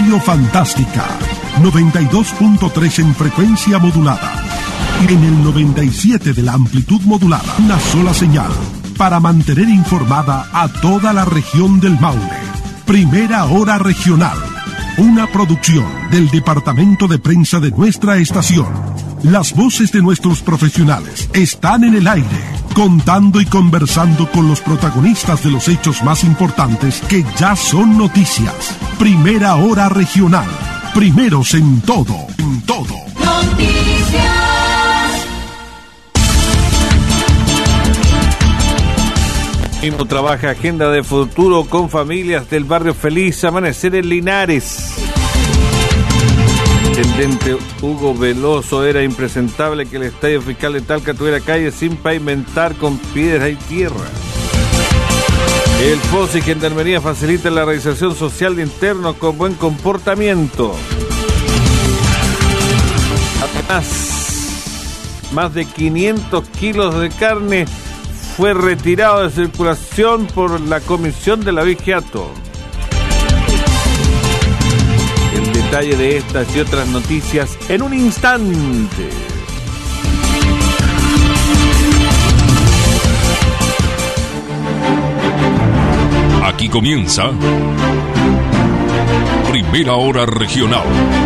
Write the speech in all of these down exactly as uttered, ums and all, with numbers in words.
Radio Fantástica, noventa y dos punto tres en frecuencia modulada y en el noventa y siete de la amplitud modulada. Una sola señal para mantener informada a toda la región del Maule. Primera Hora Regional, una producción del departamento de prensa de nuestra estación. Las voces de nuestros profesionales están en el aire, contando y conversando con los protagonistas de los hechos más importantes que ya son noticias. Primera Hora Regional, primeros en todo, en todo. Noticias. Mismo trabaja Agenda de Futuro con familias del barrio Feliz Amanecer en Linares. Intendente Hugo Veloso: era impresentable que el Estadio Fiscal de Talca tuviera calles sin pavimentar con piedra y tierra. El F O S y Gendarmería facilitan la realización social de internos con buen comportamiento. Además, más de quinientos kilos de carne fue retirado de circulación por la Comisión de la Vigiato. El detalle de estas y otras noticias en un instante. Aquí comienza Primera Hora Regional.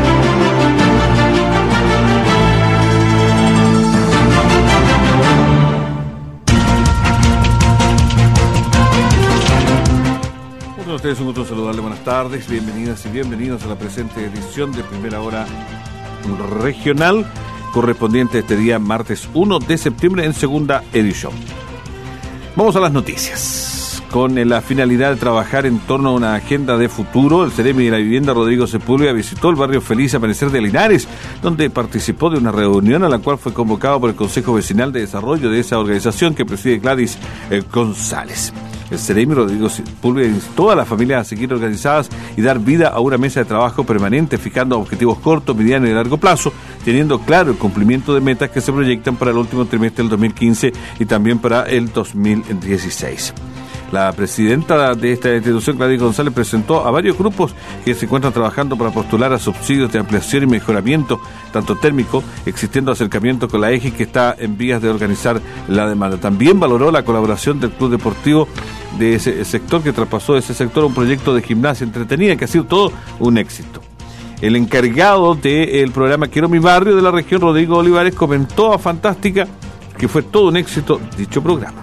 Es un gusto saludarle, buenas tardes, bienvenidas y bienvenidos a la presente edición de Primera Hora Regional, correspondiente a este día, martes uno de septiembre, en segunda edición. Vamos a las noticias. Con la finalidad de trabajar en torno a una agenda de futuro, el Ceremi de la Vivienda, Rodrigo Sepúlveda, visitó el barrio Feliz Amanecer de Linares, donde participó de una reunión a la cual fue convocado por el Consejo Vecinal de Desarrollo de esa organización que preside Gladys eh, González. El Ceremi Rodrigo Sepúlveda instó a las familias a seguir organizadas y dar vida a una mesa de trabajo permanente, fijando objetivos cortos, mediano y largo plazo, teniendo claro el cumplimiento de metas que se proyectan para el último trimestre del dos mil quince y también para el dos mil dieciséis. La presidenta de esta institución, Gladys González, presentó a varios grupos que se encuentran trabajando para postular a subsidios de ampliación y mejoramiento, tanto térmico, existiendo acercamiento con la E G I, que está en vías de organizar la demanda. También valoró la colaboración del Club Deportivo de ese sector, que traspasó de ese sector un proyecto de gimnasia entretenida, que ha sido todo un éxito. El encargado del programa Quiero mi barrio de la región, Rodrigo Olivares, comentó a Fantástica que fue todo un éxito dicho programa.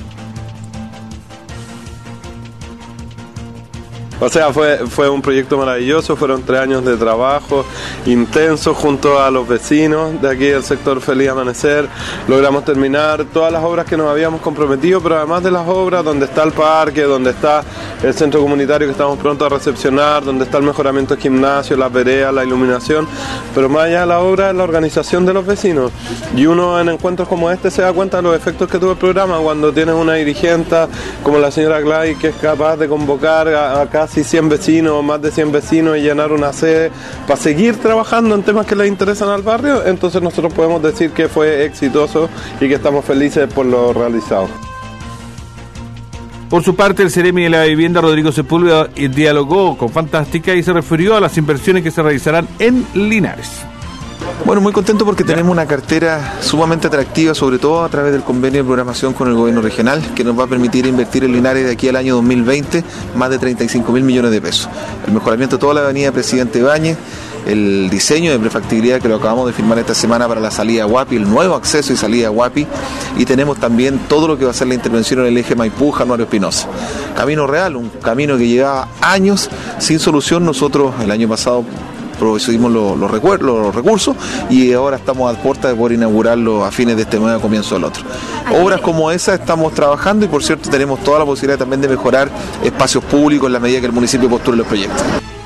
O sea, fue, fue un proyecto maravilloso, fueron tres años de trabajo intenso junto a los vecinos de aquí del sector Feliz Amanecer. Logramos terminar todas las obras que nos habíamos comprometido, pero además de las obras, donde está el parque, donde está el centro comunitario que estamos pronto a recepcionar, donde está el mejoramiento del gimnasio, las veredas, la iluminación, pero más allá de la obra es la organización de los vecinos. Y uno en encuentros como este se da cuenta de los efectos que tuvo el programa cuando tienes una dirigente como la señora Gladys, que es capaz de convocar a, a casi cien vecinos, más de cien vecinos, y llenar una sede para seguir trabajando en temas que les interesan al barrio. Entonces nosotros podemos decir que fue exitoso y que estamos felices por lo realizado. Por su parte, el Ceremi de la Vivienda, Rodrigo Sepúlveda, dialogó con Fantástica y se refirió a las inversiones que se realizarán en Linares. Bueno, muy contento porque tenemos una cartera sumamente atractiva, sobre todo a través del convenio de programación con el gobierno regional, que nos va a permitir invertir en Linares de aquí al año dos mil veinte más de treinta y cinco mil millones de pesos. El mejoramiento de toda la avenida Presidente Ibáñez, el diseño de prefactibilidad que lo acabamos de firmar esta semana para la salida a Huapi, el nuevo acceso y salida a Huapi, y tenemos también todo lo que va a ser la intervención en el eje Maipú-Januario Espinosa. Camino Real, un camino que llevaba años sin solución. Nosotros el año pasado proveímos los, los, recuer- los recursos y ahora estamos a puerta de poder inaugurarlo a fines de este mes, a comienzo del otro. Obras como esa estamos trabajando y, por cierto, tenemos toda la posibilidad también de mejorar espacios públicos en la medida que el municipio postule los proyectos.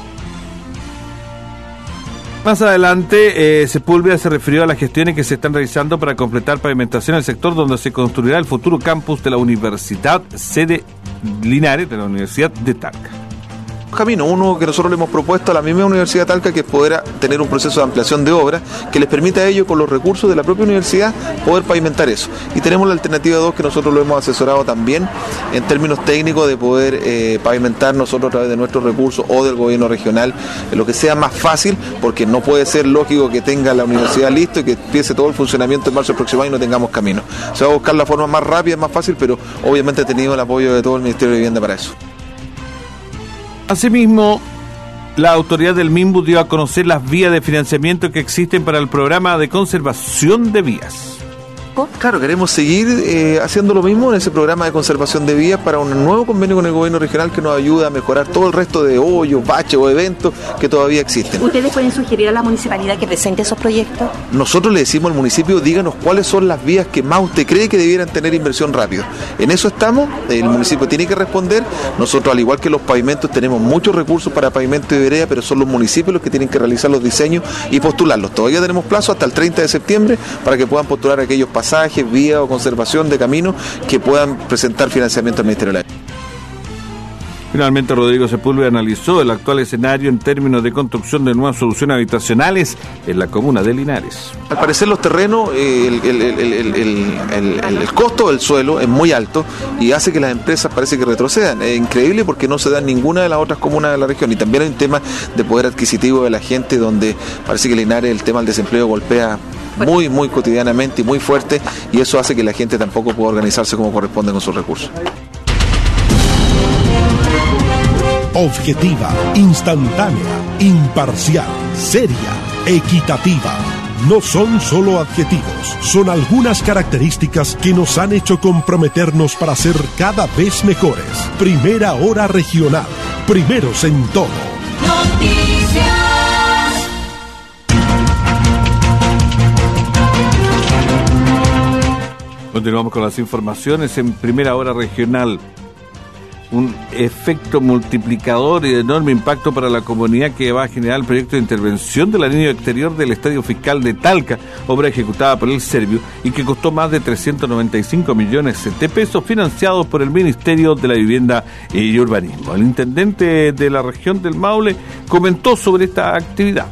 Más adelante, eh, Sepúlveda se refirió a las gestiones que se están realizando para completar pavimentación en el sector donde se construirá el futuro campus de la Universidad Sede Linares, de la Universidad de Talca. Camino, uno que nosotros le hemos propuesto a la misma Universidad de Talca, que es poder tener un proceso de ampliación de obra que les permita a ellos, con los recursos de la propia universidad, poder pavimentar eso. Y tenemos la alternativa dos, que nosotros lo hemos asesorado también en términos técnicos, de poder eh, pavimentar nosotros a través de nuestros recursos o del gobierno regional, eh, lo que sea más fácil, porque no puede ser lógico que tenga la universidad listo y que empiece todo el funcionamiento en marzo del próximo año y no tengamos camino. Se va a buscar la forma más rápida, más fácil, pero obviamente he tenido el apoyo de todo el Ministerio de Vivienda para eso. Asimismo, la autoridad del MIMBU dio a conocer las vías de financiamiento que existen para el programa de conservación de vías. Claro, queremos seguir eh, haciendo lo mismo en ese programa de conservación de vías para un nuevo convenio con el gobierno regional que nos ayuda a mejorar todo el resto de hoyos, baches o eventos que todavía existen. ¿Ustedes pueden sugerir a la municipalidad que presente esos proyectos? Nosotros le decimos al municipio, díganos cuáles son las vías que más usted cree que debieran tener inversión rápido. En eso estamos, el municipio tiene que responder. Nosotros, al igual que los pavimentos, tenemos muchos recursos para pavimento y vereda, pero son los municipios los que tienen que realizar los diseños y postularlos. Todavía tenemos plazo hasta el treinta de septiembre para que puedan postular aquellos pasajes, vías o conservación de caminos que puedan presentar financiamiento al Ministerio de la Vida. Finalmente, Rodrigo Sepúlveda analizó el actual escenario en términos de construcción de nuevas soluciones habitacionales en la comuna de Linares. Al parecer los terrenos, eh, el, el, el, el, el, el, el costo del suelo es muy alto y hace que las empresas parece que retrocedan. Es increíble porque no se da en ninguna de las otras comunas de la región, y también hay un tema de poder adquisitivo de la gente, donde parece que Linares el tema del desempleo golpea muy, muy cotidianamente y muy fuerte, y eso hace que la gente tampoco pueda organizarse como corresponde con sus recursos. Objetiva, instantánea, imparcial, seria, equitativa. No son solo adjetivos, son algunas características que nos han hecho comprometernos para ser cada vez mejores. Primera Hora Regional, primeros en todo. Noticias. Continuamos con las informaciones en Primera Hora Regional. Un efecto multiplicador y de enorme impacto para la comunidad que va a generar el proyecto de intervención del anillo exterior del Estadio Fiscal de Talca, obra ejecutada por el Servio y que costó más de trescientos noventa y cinco millones de pesos, financiados por el Ministerio de la Vivienda y Urbanismo. El intendente de la región del Maule comentó sobre esta actividad.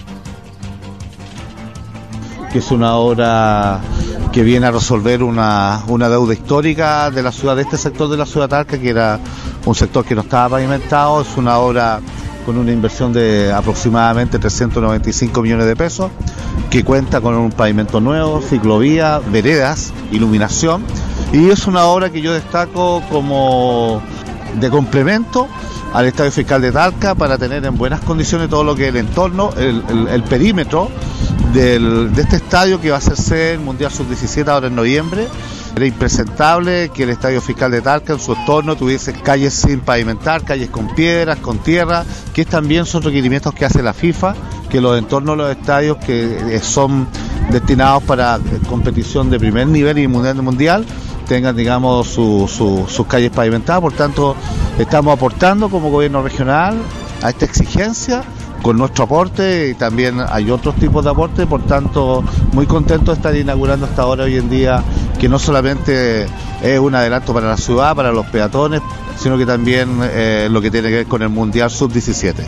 Que es una obra que viene a resolver una, una deuda histórica de la ciudad, de este sector de la ciudad de Talca, que era un sector que no estaba pavimentado. Es una obra con una inversión de aproximadamente trescientos noventa y cinco millones de pesos, que cuenta con un pavimento nuevo, ciclovía, veredas, iluminación, y es una obra que yo destaco como de complemento al Estadio Fiscal de Talca, para tener en buenas condiciones todo lo que es el entorno, el, el, el perímetro del, de este estadio, que va a ser sede del Mundial sub diecisiete ahora en noviembre. Era impresentable que el Estadio Fiscal de Talca en su entorno tuviese calles sin pavimentar, calles con piedras, con tierra, que también son requerimientos que hace la FIFA, que los entornos de los estadios que son destinados para competición de primer nivel y mundial de mundial tengan, digamos, su, su, sus calles pavimentadas. Por tanto, estamos aportando como gobierno regional a esta exigencia con nuestro aporte, y también hay otros tipos de aporte. Por tanto, muy contento de estar inaugurando esta obra hoy en día, que no solamente es un adelanto para la ciudad, para los peatones, sino que también eh, lo que tiene que ver con el Mundial sub diecisiete.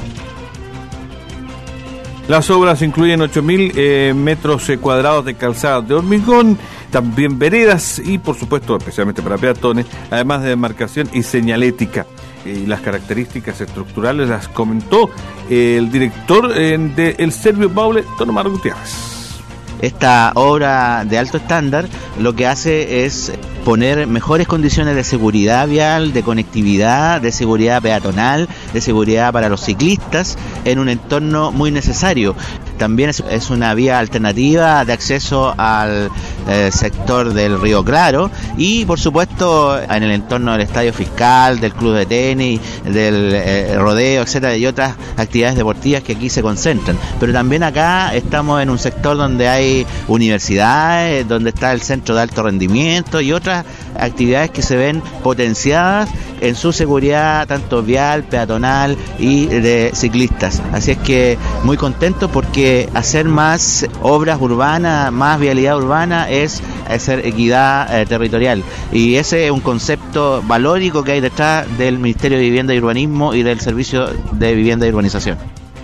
Las obras incluyen ocho mil eh, metros cuadrados de calzadas de hormigón, también veredas y, por supuesto, especialmente para peatones, además de demarcación y señalética. Y las características estructurales las comentó el director eh, del Servio Maule, don Omar Gutiérrez. Esta obra de alto estándar lo que hace es poner mejores condiciones de seguridad vial, de conectividad, de seguridad peatonal, de seguridad para los ciclistas en un entorno muy necesario. También es, es una vía alternativa de acceso al eh, sector del Río Claro, y por supuesto en el entorno del Estadio Fiscal, del Club de Tenis, del eh, rodeo, etcétera, y otras actividades deportivas que aquí se concentran. Pero también acá estamos en un sector donde hay universidades, donde está el centro de alto rendimiento y otras actividades que se ven potenciadas en su seguridad, tanto vial, peatonal y de ciclistas. Así es que muy contento porque que hacer más obras urbanas, más vialidad urbana es hacer equidad eh, territorial, y ese es un concepto valórico que hay detrás del Ministerio de Vivienda y Urbanismo y del Servicio de Vivienda y Urbanización.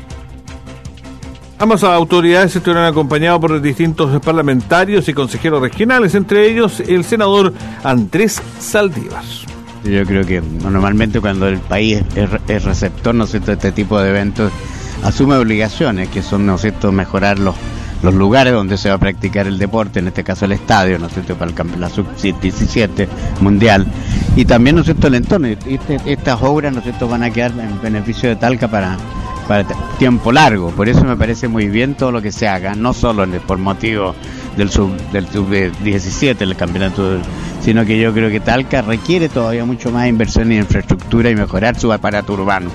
Ambas autoridades estuvieron acompañados por distintos parlamentarios y consejeros regionales, entre ellos el senador Andrés Saldívar. Yo creo que normalmente cuando el país es, es receptor, ¿no es cierto?, de este tipo de eventos, asume obligaciones que son, ¿no es cierto?, mejorar los, los lugares donde se va a practicar el deporte, en este caso el estadio, ¿no es cierto?, para el, la sub diecisiete mundial, y también, ¿no es cierto?, el entorno. Este, estas obras, ¿no es cierto?, van a quedar en beneficio de Talca para para tiempo largo. Por eso me parece muy bien todo lo que se haga, no solo por motivo del sub del sub diecisiete, el campeonato, sino que yo creo que Talca requiere todavía mucho más inversión en infraestructura y mejorar su aparato urbano.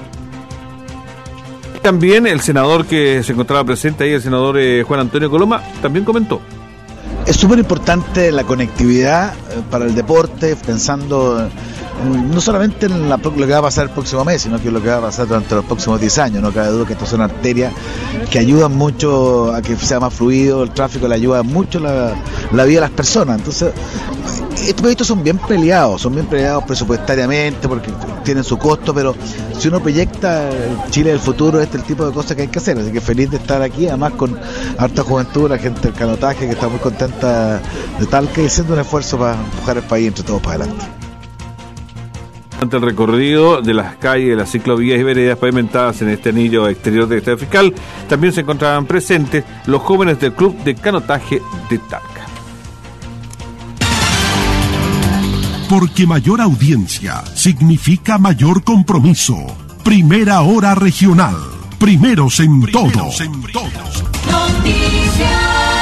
También el senador que se encontraba presente ahí, el senador eh, Juan Antonio Coloma, también comentó. Es súper importante la conectividad para el deporte, pensando no solamente en la, lo que va a pasar el próximo mes, sino que lo que va a pasar durante los próximos diez años. No cabe duda que estas son arterias que ayudan mucho a que sea más fluido el tráfico, le ayuda mucho la, la vida de las personas. Entonces, estos proyectos son bien peleados, son bien peleados presupuestariamente porque tienen su costo, pero si uno proyecta Chile del futuro, este es el tipo de cosas que hay que hacer. Así que feliz de estar aquí, además con harta juventud, la gente del canotaje que está muy contenta de Talca y haciendo un esfuerzo para empujar el país entre todos para adelante. Ante el recorrido de las calles, las ciclovías y veredas pavimentadas en este anillo exterior del Estadio Fiscal, también se encontraban presentes los jóvenes del Club de Canotaje de Talca. Porque mayor audiencia significa mayor compromiso. Primera Hora Regional. Primeros en Primeros todo. En todos. Noticias.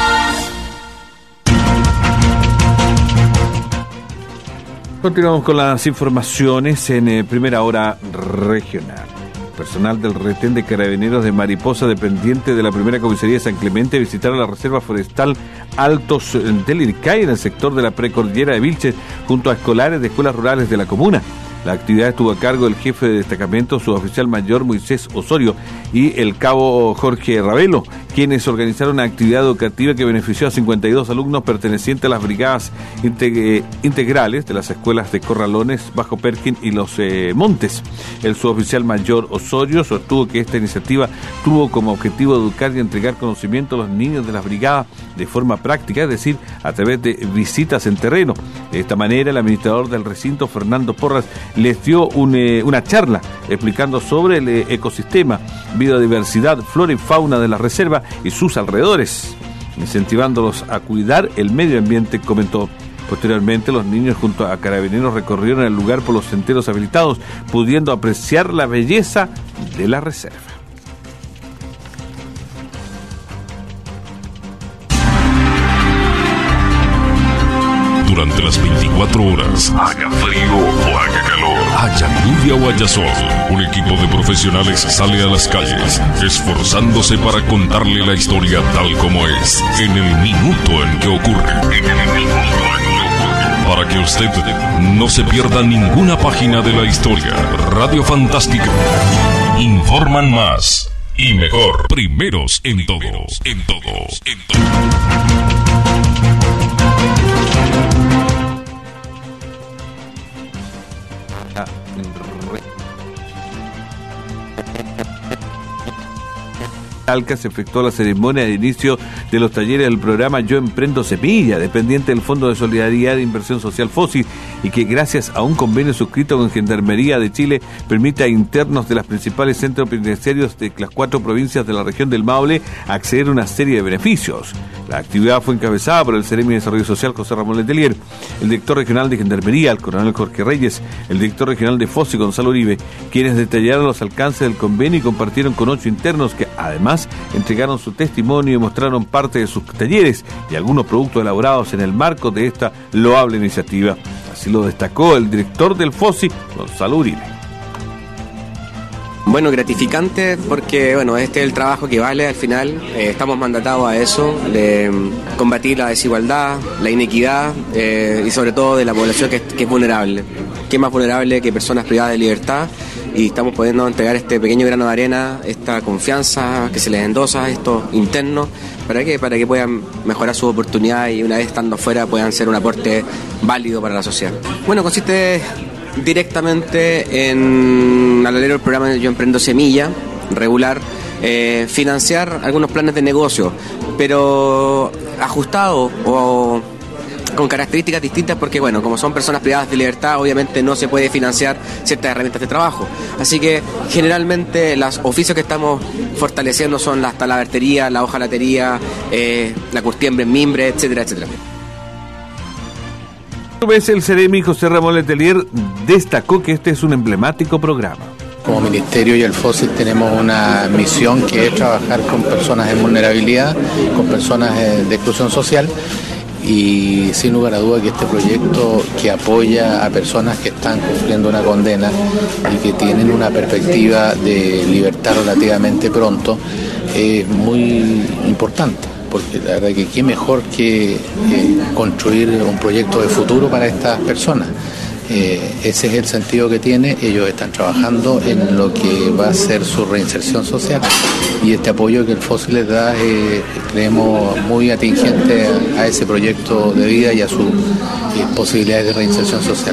Continuamos con las informaciones en eh, Primera Hora Regional. Personal del retén de Carabineros de Mariposa, dependiente de la primera comisaría de San Clemente, visitaron la reserva forestal Altos del Ircay en el sector de la precordillera de Vilches, junto a escolares de escuelas rurales de la comuna. La actividad estuvo a cargo del jefe de destacamento, suboficial mayor Moisés Osorio, y el cabo Jorge Ravelo, quienes organizaron una actividad educativa que benefició a cincuenta y dos alumnos pertenecientes a las brigadas integ- integrales de las escuelas de Corralones, Bajo Perkin y Los eh, Montes. El suboficial mayor Osorio sostuvo que esta iniciativa tuvo como objetivo educar y entregar conocimiento a los niños de las brigadas de forma práctica, es decir, a través de visitas en terreno. De esta manera, el administrador del recinto, Fernando Porras, les dio un, eh, una charla explicando sobre el eh, ecosistema, biodiversidad, flora y fauna de la reserva y sus alrededores, incentivándolos a cuidar el medio ambiente, comentó. Posteriormente, los niños junto a carabineros recorrieron el lugar por los senderos habilitados, pudiendo apreciar la belleza de la reserva. Durante las veinticuatro horas, haga frío o haga calor, haya lluvia o haya sol, un equipo de profesionales sale a las calles, esforzándose para contarle la historia tal como es, en el minuto en que ocurre. En el minuto en que ocurre. Para que usted no se pierda ninguna página de la historia. Radio Fantástica. Informan más y mejor. Primeros en todos, en todos, en todos. Talca se efectuó la ceremonia de inicio de los talleres del programa Yo Emprendo Semilla, dependiente del Fondo de Solidaridad e Inversión Social FOSI, y que gracias a un convenio suscrito con Gendarmería de Chile permite a internos de los principales centros penitenciarios de las cuatro provincias de la región del Maule acceder a una serie de beneficios. La actividad fue encabezada por el Seremi de Desarrollo Social José Ramón Letelier, el director regional de Gendarmería, el coronel Jorge Reyes, el director regional de FOSI Gonzalo Uribe, quienes detallaron los alcances del convenio y compartieron con ocho internos que además entregaron su testimonio y mostraron parte de sus talleres y algunos productos elaborados en el marco de esta loable iniciativa. Así lo destacó el director del FOSI, Gonzalo Uribe. Bueno, gratificante porque bueno, este es el trabajo que vale al final. Eh, estamos mandatados a eso, de combatir la desigualdad, la inequidad eh, y sobre todo de la población que, que es vulnerable. ¿Qué más vulnerable que personas privadas de libertad? y estamos pudiendo entregar este pequeño grano de arena, esta confianza que se les endosa a estos internos, ¿para qué? Para que puedan mejorar sus oportunidades y una vez estando afuera puedan ser un aporte válido para la sociedad. Bueno, consiste directamente en, al alero del programa Yo Emprendo Semilla, regular, eh, financiar algunos planes de negocio, pero ajustados o con características distintas porque, bueno, como son personas privadas de libertad, obviamente no se puede financiar ciertas herramientas de trabajo. Así que, generalmente, los oficios que estamos fortaleciendo son la talabartería, la hojalatería, eh, la curtiembre en mimbre, etcétera, etcétera. El Ceremi José Ramón Letelier destacó que este es un emblemático programa. Como Ministerio y el FOSIS tenemos una misión que es trabajar con personas en vulnerabilidad, con personas de exclusión social, y sin lugar a duda que este proyecto que apoya a personas que están cumpliendo una condena y que tienen una perspectiva de libertad relativamente pronto es muy importante, porque la verdad que qué mejor que eh, construir un proyecto de futuro para estas personas. Eh, ese es el sentido que tiene. Ellos están trabajando en lo que va a ser su reinserción social y este apoyo que el FOSIS les da eh, creemos muy atingente a, a ese proyecto de vida y a sus eh, posibilidades de reinserción social.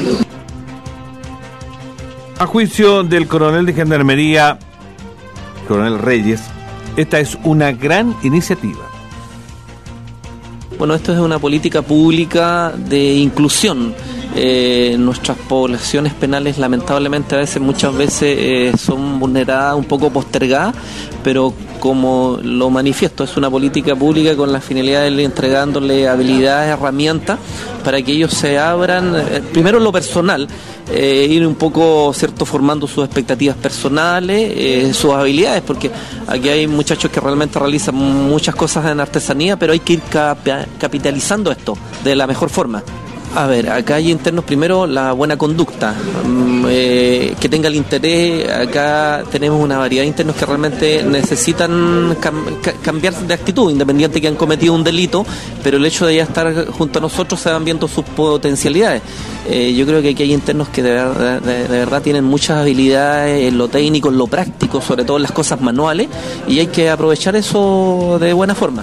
A juicio del coronel de Gendarmería, coronel Reyes, esta es una gran iniciativa. Bueno, esto es una política pública de inclusión. Eh, nuestras poblaciones penales lamentablemente a veces, muchas veces eh, son vulneradas, un poco postergadas, pero como lo manifiesto, es una política pública con la finalidad de ir entregándole habilidades, herramientas para que ellos se abran, eh, primero en lo personal, eh, ir un poco, cierto, formando sus expectativas personales, eh, sus habilidades, porque aquí hay muchachos que realmente realizan muchas cosas en artesanía, pero hay que ir cap- capitalizando esto de la mejor forma. A ver, acá hay internos, primero la buena conducta, eh, que tenga el interés. Acá tenemos una variedad de internos que realmente necesitan cam- ca- cambiar de actitud, independiente que han cometido un delito, pero el hecho de ya estar junto a nosotros se van viendo sus potencialidades. Eh, yo creo que aquí hay internos que de verdad, de, de verdad tienen muchas habilidades en lo técnico, en lo práctico, sobre todo en las cosas manuales, y hay que aprovechar eso de buena forma.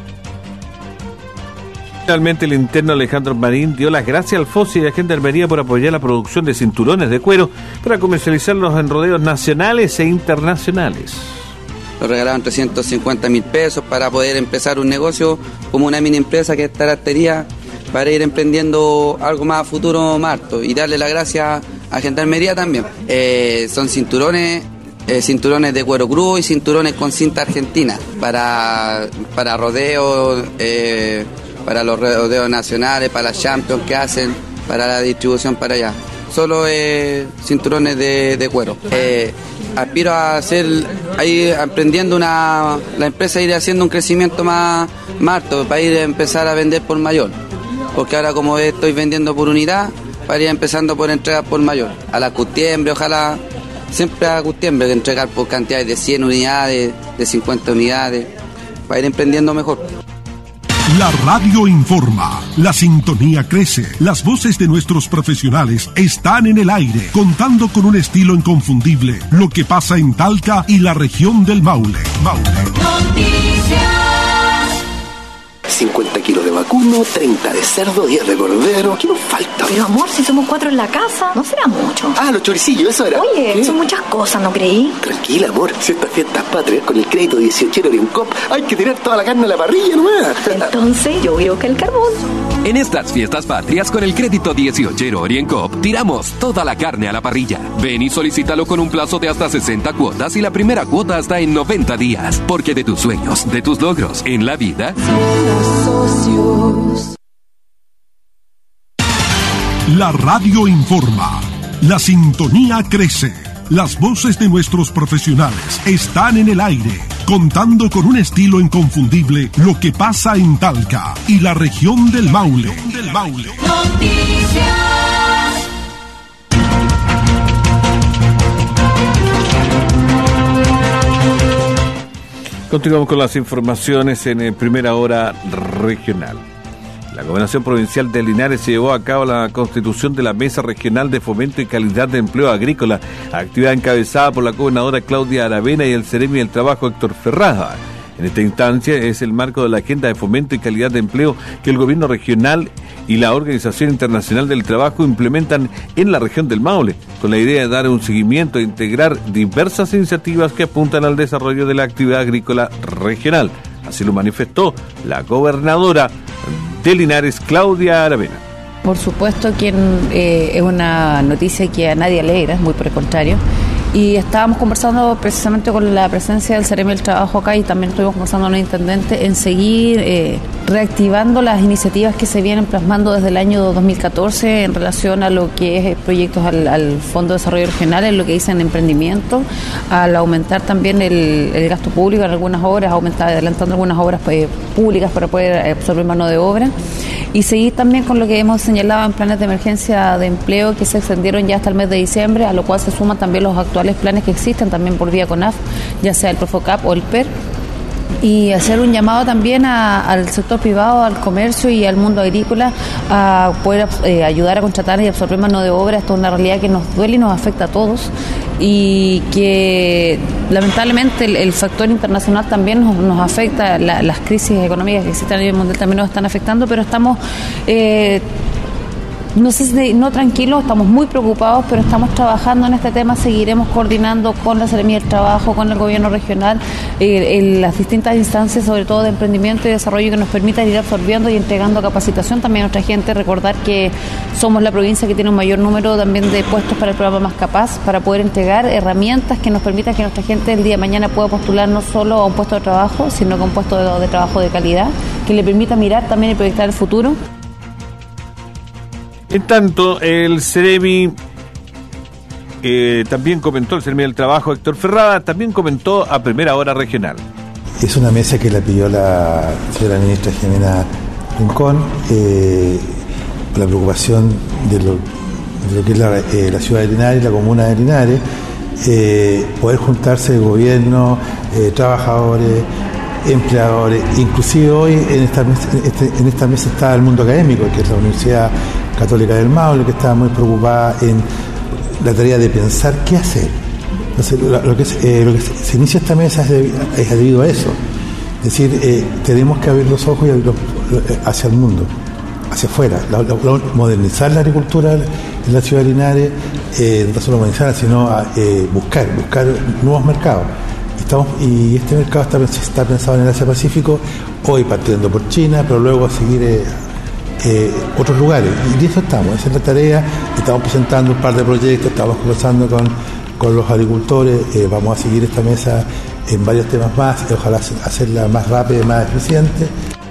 Finalmente, el interno Alejandro Marín dio las gracias al FOSIS y a Gendarmería por apoyar la producción de cinturones de cuero para comercializarlos en rodeos nacionales e internacionales. Nos regalaron trescientos cincuenta mil pesos para poder empezar un negocio como una mini empresa que es talabartería, para ir emprendiendo algo más a futuro más harto, y darle las gracias a Gendarmería también. Eh, son cinturones eh, cinturones de cuero crudo y cinturones con cinta argentina para, para rodeos, eh, para los rodeos nacionales, para las Champions que hacen, para la distribución para allá. Solo eh, cinturones de, de cuero. Eh, aspiro a hacer, ahí emprendiendo una, la empresa, ir haciendo un crecimiento más, más alto, para ir a empezar a vender por mayor. Porque ahora, como estoy vendiendo por unidad, para ir empezando por entregar por mayor. A la curtiembre, ojalá, siempre a la curtiembre, que entregar por cantidades de cien unidades, de cincuenta unidades, para ir emprendiendo mejor. La radio informa, la sintonía crece, las voces de nuestros profesionales están en el aire, contando con un estilo inconfundible, lo que pasa en Talca y la región del Maule. Maule. cincuenta kilos de vacuno, treinta de cerdo, diez de cordero. ¿Qué nos falta? Pero amor, si somos cuatro en la casa, no será mucho. Ah, los choricillos, eso era. Oye, ¿qué? Son muchas cosas, ¿no creí? Tranquila, amor, si estas fiestas patrias con el crédito dieciochero de Orincop, hay que tirar toda la carne a la parrilla nomás. Entonces yo voy a buscar el carbón. En estas fiestas patrias con el crédito dieciochero Orincop, tiramos toda la carne a la parrilla. Ven y solicítalo con un plazo de hasta sesenta cuotas y la primera cuota hasta en noventa días. Porque de tus sueños, de tus logros en la vida... La radio informa, la sintonía crece, las voces de nuestros profesionales están en el aire, contando con un estilo inconfundible lo que pasa en Talca y la región del Maule. Del Maule. Noticias. Continuamos con las informaciones en eh, Primera Hora Regional. La Gobernación Provincial de Linares se llevó a cabo la constitución de la Mesa Regional de Fomento y Calidad de Empleo Agrícola, actividad encabezada por la gobernadora Claudia Aravena y el Ceremi del Trabajo Héctor Ferrada. En esta instancia es el marco de la Agenda de Fomento y Calidad de Empleo que el Gobierno Regional y la Organización Internacional del Trabajo implementan en la región del Maule, con la idea de dar un seguimiento e integrar diversas iniciativas que apuntan al desarrollo de la actividad agrícola regional. Así lo manifestó la gobernadora de Linares, Claudia Aravena. Por supuesto que eh, es una noticia que a nadie alegra, muy por el contrario. Y estábamos conversando precisamente con la presencia del Ceremi del Trabajo acá y también estuvimos conversando con el intendente en seguir eh, reactivando las iniciativas que se vienen plasmando desde el año dos mil catorce en relación a lo que es proyectos al, al Fondo de Desarrollo Regional, en lo que dicen emprendimiento, al aumentar también el, el gasto público en algunas obras, aumentar, adelantando algunas obras pues, públicas para poder absorber mano de obra. Y seguir también con lo que hemos señalado en planes de emergencia de empleo que se extendieron ya hasta el mes de diciembre, a lo cual se suman también los actuales planes que existen también por vía CONAF, ya sea el Profocap o el P E R, y hacer un llamado también a, al sector privado, al comercio y al mundo agrícola a poder eh, ayudar a contratar y absorber mano de obra. Esto es una realidad que nos duele y nos afecta a todos y que lamentablemente el, el factor internacional también nos, nos afecta, la, las crisis económicas que existen a nivel mundial también nos están afectando, pero estamos eh, no sé si no tranquilos, estamos muy preocupados, pero estamos trabajando en este tema, seguiremos coordinando con la Ceremi del Trabajo, con el gobierno regional, eh, en las distintas instancias, sobre todo de emprendimiento y desarrollo, que nos permitan ir absorbiendo y entregando capacitación también a nuestra gente. Recordar que somos la provincia que tiene un mayor número también de puestos para el programa Más Capaz, para poder entregar herramientas que nos permitan que nuestra gente el día de mañana pueda postular no solo a un puesto de trabajo, sino que a un puesto de, de trabajo de calidad, que le permita mirar también y proyectar el futuro. En tanto, el Ceremi eh, también comentó, el Ceremi del Trabajo, Héctor Ferrada, también comentó a Primera Hora Regional. Es una mesa que la pidió la señora ministra Jimena Rincón, eh, por la preocupación de lo, de lo que es la, eh, la ciudad de Linares, la comuna de Linares, eh, poder juntarse el gobierno, eh, trabajadores, empleadores, inclusive hoy en esta mesa, este, en esta mesa está el mundo académico, que es la Universidad Católica del Maule, que está muy preocupada en la tarea de pensar qué hacer. Entonces, lo, lo, que, es, eh, lo que se, se inicia esta mesa es, de, es debido a eso. Es decir, eh, tenemos que abrir los ojos y abrirlos hacia el mundo, hacia afuera, la, la, modernizar la agricultura en la ciudad de Linares, eh, no solo modernizarla, sino a, eh, buscar, buscar nuevos mercados. Estamos, y este mercado está, está pensado en el Asia Pacífico, hoy partiendo por China, pero luego a seguir eh, eh, otros lugares. Y de eso estamos, esa es la tarea. Estamos presentando un par de proyectos, estamos conversando con, con los agricultores, eh, vamos a seguir esta mesa en varios temas más, eh, ojalá hacerla más rápida y más eficiente.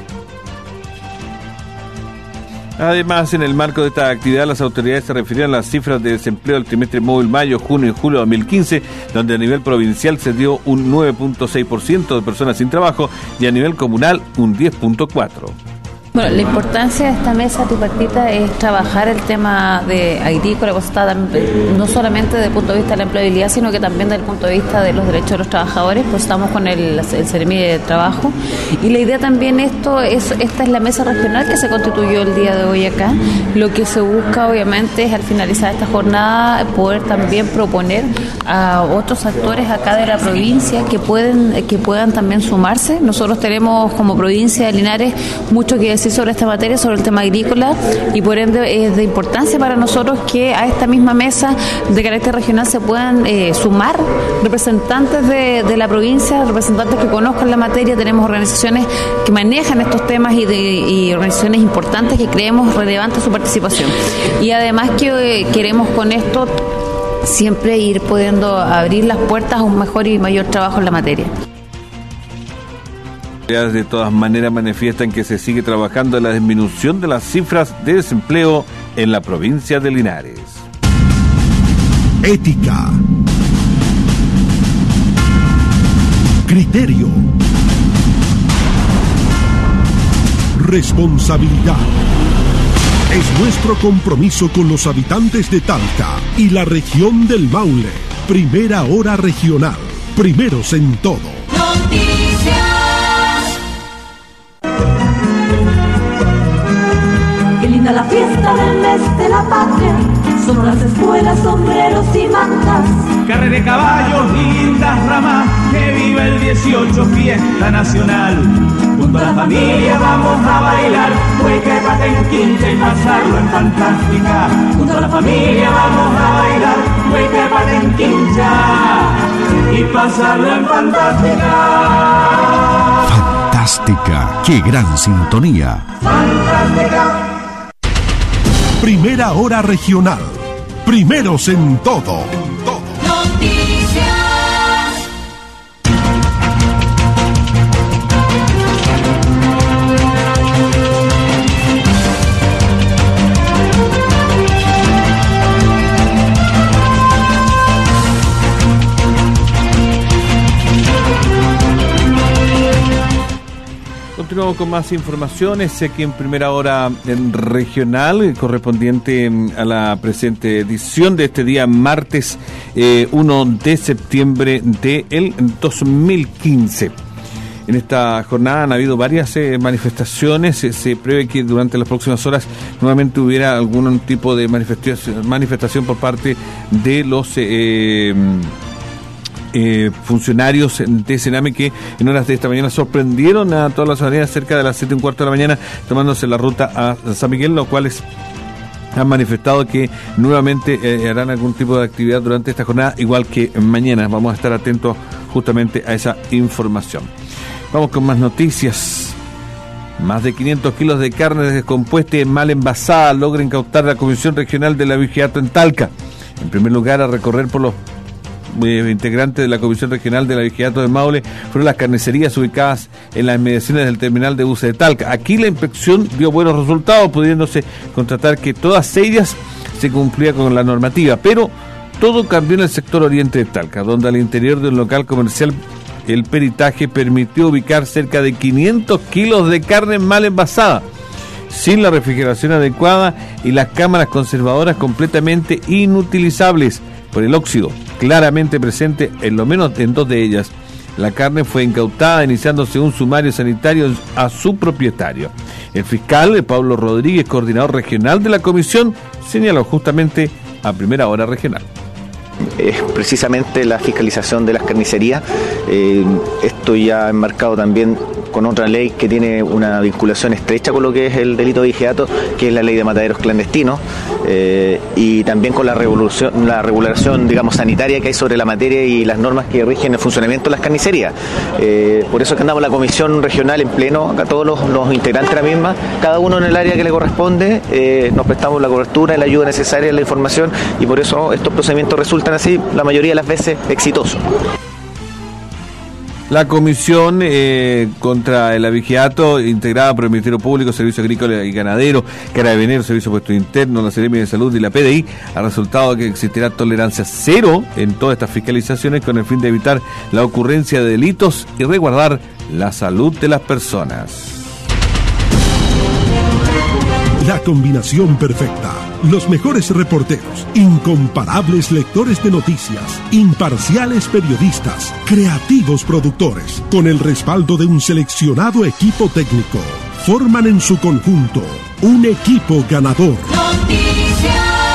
Además, en el marco de esta actividad, las autoridades se refirieron a las cifras de desempleo del trimestre móvil mayo, junio y julio de dos mil quince, donde a nivel provincial se dio un nueve punto seis por ciento de personas sin trabajo y a nivel comunal un diez punto cuatro por ciento. Bueno, la importancia de esta mesa tripartita es trabajar el tema de agrícola, pues está también, no solamente desde el punto de vista de la empleabilidad, sino que también desde el punto de vista de los derechos de los trabajadores, pues estamos con el, el Ceremi de Trabajo. Y la idea también esto es, esta es la mesa regional que se constituyó el día de hoy acá. Lo que se busca obviamente es al finalizar esta jornada poder también proponer a otros actores acá de la provincia que pueden, que puedan también sumarse. Nosotros tenemos como provincia de Linares mucho que decir sobre esta materia, sobre el tema agrícola, y por ende es de importancia para nosotros que a esta misma mesa de carácter regional se puedan eh, sumar representantes de, de la provincia, representantes que conozcan la materia. Tenemos organizaciones que manejan estos temas y, de, y organizaciones importantes que creemos relevante su participación. Y además que eh, queremos con esto siempre ir pudiendo abrir las puertas a un mejor y mayor trabajo en la materia. De todas maneras manifiestan que se sigue trabajando en la disminución de las cifras de desempleo en la provincia de Linares. Ética, criterio, responsabilidad. Es nuestro compromiso con los habitantes de Talca y la región del Maule. Primera Hora Regional. Primeros en todo. Noticias. fiesta del mes de la patria, son las escuelas, sombreros y mantas. Carrera de caballos, lindas ramas, que viva el dieciocho, fiesta nacional. Junto a la familia vamos a bailar, hueca, pata en quinta y pasarlo en fantástica. Junto a la familia vamos a bailar, hueca, pata en quinta y pasarlo en fantástica. Fantástica, qué gran sintonía. Fantástica. Primera hora regional. Primeros en todo. Noticias. Continuamos con más informaciones aquí en Primera Hora en Regional, correspondiente a la presente edición de este día martes eh, uno de septiembre del dos mil quince. En esta jornada han habido varias eh, manifestaciones. Eh, se prevé que durante las próximas horas nuevamente hubiera algún tipo de manifestación, manifestación por parte de los Eh, Eh, funcionarios de Sename que en horas de esta mañana sorprendieron a toda la ciudadanía cerca de las siete y un cuarto de la mañana tomándose la ruta a San Miguel, los cuales han manifestado que nuevamente eh, harán algún tipo de actividad durante esta jornada, igual que mañana. Vamos a estar atentos justamente a esa información. Vamos con más noticias. Más de quinientos kilos de carne descompuesta y mal envasada logra incautar la Comisión Regional de la Vigiato en Talca. En primer lugar, a recorrer por los Eh, integrantes de la Comisión Regional de la Vigiato de Maule fueron las carnicerías ubicadas en las inmediaciones del terminal de buses de Talca. Aquí la inspección dio buenos resultados, pudiéndose constatar que todas ellas se cumplía con la normativa, pero todo cambió en el sector oriente de Talca, donde al interior de un local comercial el peritaje permitió ubicar cerca de quinientos kilos de carne mal envasada, sin la refrigeración adecuada y las cámaras conservadoras completamente inutilizables por el óxido claramente presente en lo menos en dos de ellas. La carne fue incautada, iniciándose un sumario sanitario a su propietario. El fiscal Pablo Rodríguez, coordinador regional de la comisión, señaló justamente a Primera Hora Regional. Es precisamente la fiscalización de las carnicerías. Eh, esto ya enmarcado también con otra ley que tiene una vinculación estrecha con lo que es el delito de vigiato, que es la ley de mataderos clandestinos, eh, y también con la regulación, la regulación, digamos, sanitaria que hay sobre la materia y las normas que rigen el funcionamiento de las carnicerías. Eh, por eso es que andamos la comisión regional en pleno, acá todos los, los integrantes de la misma, cada uno en el área que le corresponde, eh, nos prestamos la cobertura y la ayuda necesaria, la información, y por eso estos procedimientos resultan así, la mayoría de las veces, exitosos. La comisión eh, contra el abigeato, integrada por el Ministerio Público, Servicio Agrícola y Ganadero, Carabineros, Servicio Puesto Interno, la Seremi de Salud y la P D I, ha resultado que existirá tolerancia cero en todas estas fiscalizaciones con el fin de evitar la ocurrencia de delitos y resguardar la salud de las personas. La combinación perfecta. Los mejores reporteros, incomparables lectores de noticias, imparciales periodistas, creativos productores, con el respaldo de un seleccionado equipo técnico, forman en su conjunto un equipo ganador. Noticias.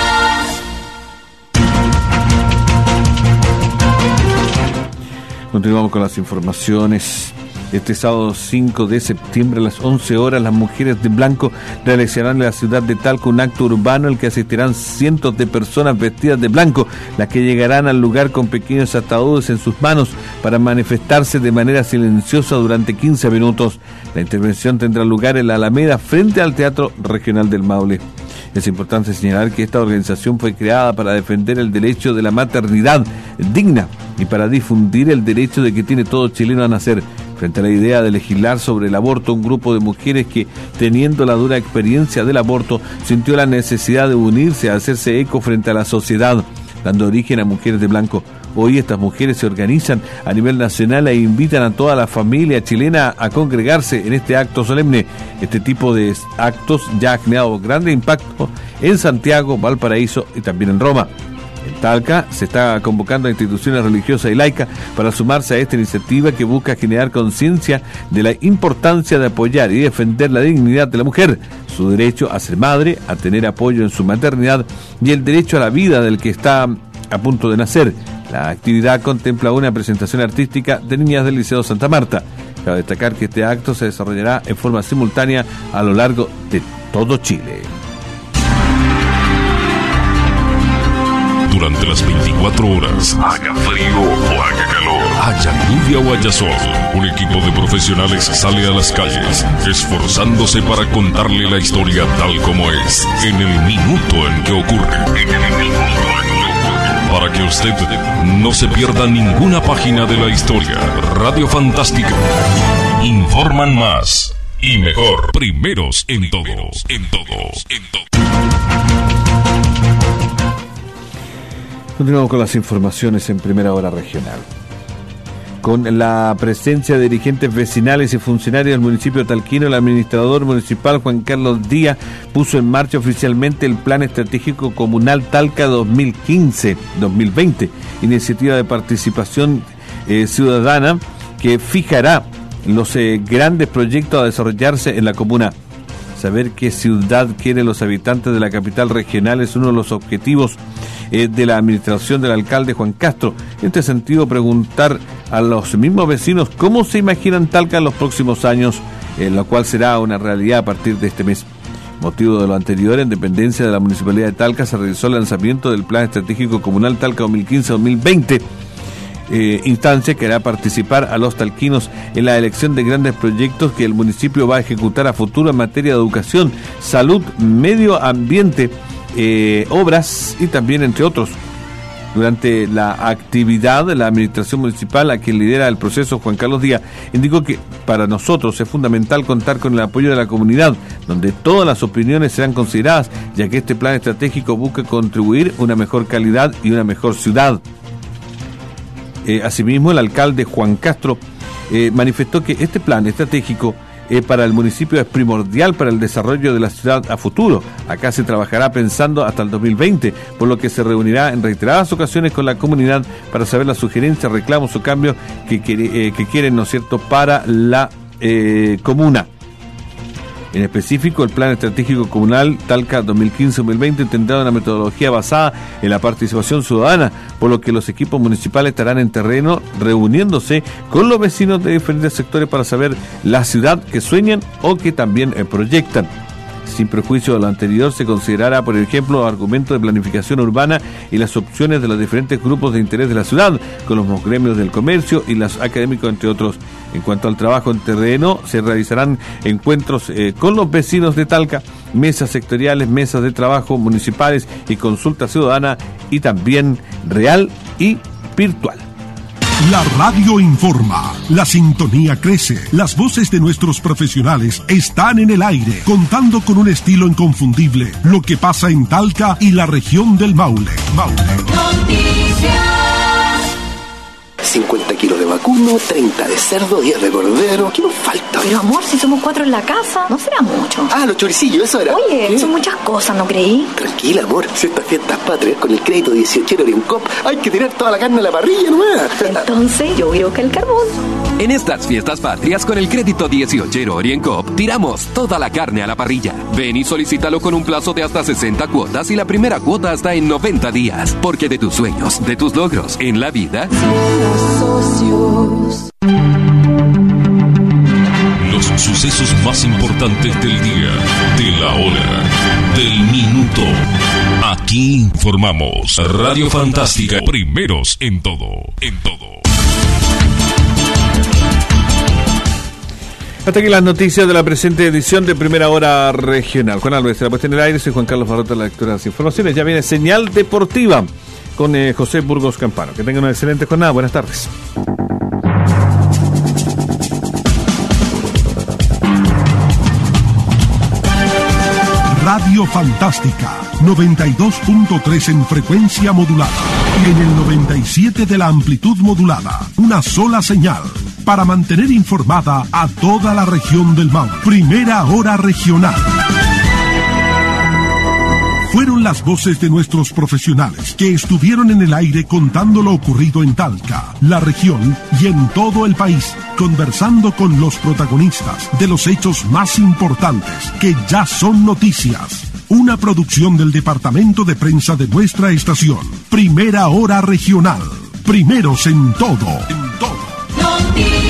Continuamos con las informaciones. Este sábado cinco de septiembre a las once horas, las mujeres de blanco realizarán en la ciudad de Talca un acto urbano al que asistirán cientos de personas vestidas de blanco, las que llegarán al lugar con pequeños ataúdes en sus manos para manifestarse de manera silenciosa durante quince minutos. La intervención tendrá lugar en la Alameda frente al Teatro Regional del Maule. Es importante señalar que esta organización fue creada para defender el derecho de la maternidad digna y para difundir el derecho de que tiene todo chileno a nacer. Frente a la idea de legislar sobre el aborto, un grupo de mujeres que, teniendo la dura experiencia del aborto, sintió la necesidad de unirse a hacerse eco frente a la sociedad, dando origen a Mujeres de Blanco. Hoy estas mujeres se organizan a nivel nacional e invitan a toda la familia chilena a congregarse en este acto solemne. Este tipo de actos ya ha generado grande impacto en Santiago, Valparaíso y también en Roma. En Talca se está convocando a instituciones religiosas y laicas para sumarse a esta iniciativa que busca generar conciencia de la importancia de apoyar y defender la dignidad de la mujer, su derecho a ser madre, a tener apoyo en su maternidad y el derecho a la vida del que está a punto de nacer. La actividad contempla una presentación artística de niñas del Liceo Santa Marta. Cabe destacar que este acto se desarrollará en forma simultánea a lo largo de todo Chile. Durante las veinticuatro horas, haga frío o haga calor, haya lluvia o haya sol, un equipo de profesionales sale a las calles, esforzándose para contarle la historia tal como es, en el minuto en que ocurre. En el minuto en que ocurre. Para que usted no se pierda ninguna página de la historia. Radio Fantástica. Informan más y mejor. Primeros en todos, en todos, en todos. Continuamos con las informaciones en Primera Hora Regional. Con la presencia de dirigentes vecinales y funcionarios del municipio talquino, el administrador municipal Juan Carlos Díaz puso en marcha oficialmente el Plan Estratégico Comunal Talca dos mil quince a dos mil veinte, iniciativa de participación eh, ciudadana que fijará los eh, grandes proyectos a desarrollarse en la comuna. Saber qué ciudad quieren los habitantes de la capital regional es uno de los objetivos eh, de la administración del alcalde Juan Castro. En este sentido, preguntar a los mismos vecinos cómo se imaginan Talca en los próximos años, eh, lo cual será una realidad a partir de este mes. Motivo de lo anterior, en dependencia de la Municipalidad de Talca se realizó el lanzamiento del Plan Estratégico Comunal Talca dos mil quince a dos mil veinte, Eh, instancia que hará participar a los talquinos en la elección de grandes proyectos que el municipio va a ejecutar a futuro en materia de educación, salud, medio ambiente, eh, obras y también entre otros. Durante la actividad de la administración municipal, a quien lidera el proceso, Juan Carlos Díaz, indicó que para nosotros es fundamental contar con el apoyo de la comunidad, donde todas las opiniones serán consideradas, ya que este plan estratégico busca contribuir a una mejor calidad y una mejor ciudad. Eh, asimismo, el alcalde Juan Castro eh, manifestó que este plan estratégico eh, para el municipio es primordial para el desarrollo de la ciudad a futuro. Acá se trabajará pensando hasta el dos mil veinte, por lo que se reunirá en reiteradas ocasiones con la comunidad para saber las sugerencias, reclamos o cambios que, que, eh, que quieren, ¿no es cierto?, para la eh, comuna. En específico, el Plan Estratégico Comunal Talca dos mil quince a dos mil veinte tendrá una metodología basada en la participación ciudadana, por lo que los equipos municipales estarán en terreno reuniéndose con los vecinos de diferentes sectores para saber la ciudad que sueñan o que también eh, proyectan. Sin prejuicio de lo anterior, se considerará, por ejemplo, los argumentos de planificación urbana y las opciones de los diferentes grupos de interés de la ciudad, con los gremios del comercio y los académicos, entre otros. En cuanto al trabajo en terreno, se realizarán encuentros eh, con los vecinos de Talca, mesas sectoriales, mesas de trabajo municipales y consulta ciudadana, y también real y virtual. La radio informa, la sintonía crece, las voces de nuestros profesionales están en el aire, contando con un estilo inconfundible, lo que pasa en Talca y la región del Maule. Maule. cincuenta kilos de vacuno, treinta de cerdo, diez de cordero. ¿Qué nos falta? Pero amor, si somos cuatro en la casa, no será mucho. Ah, los choricillos, eso era. Oye, ¿Qué? son muchas cosas, ¿no creí? Tranquila, amor. Si estas fiestas patrias con el crédito dieciochero Oriencoop, hay que tirar toda la carne a la parrilla, ¿no? Entonces yo voy a buscar el carbón. En estas fiestas patrias con el crédito dieciochero Oriencoop, tiramos toda la carne a la parrilla. Ven y solicítalo con un plazo de hasta sesenta cuotas y la primera cuota hasta en noventa días. Porque de tus sueños, de tus logros en la vida... Socios. Los sucesos más importantes del día, de la hora, del minuto. Aquí informamos. Radio Fantástica, primeros en todo, en todo. Hasta aquí las noticias de la presente edición de Primera Hora Regional. Juan Álvarez, la puesta en el aire, soy Juan Carlos Barrota, la lectura de las informaciones. Ya viene Señal Deportiva con eh, José Burgos Campano. Que tengan una excelente jornada. Buenas tardes. Radio Fantástica, noventa y dos punto tres en frecuencia modulada y en el noventa y siete de la amplitud modulada. Una sola señal para mantener informada a toda la región del Maule. Primera Hora Regional. Fueron las voces de nuestros profesionales que estuvieron en el aire contando lo ocurrido en Talca, la región y en todo el país, conversando con los protagonistas de los hechos más importantes que ya son noticias. Una producción del Departamento de Prensa de nuestra estación. Primera Hora Regional. Primeros en todo. En todo.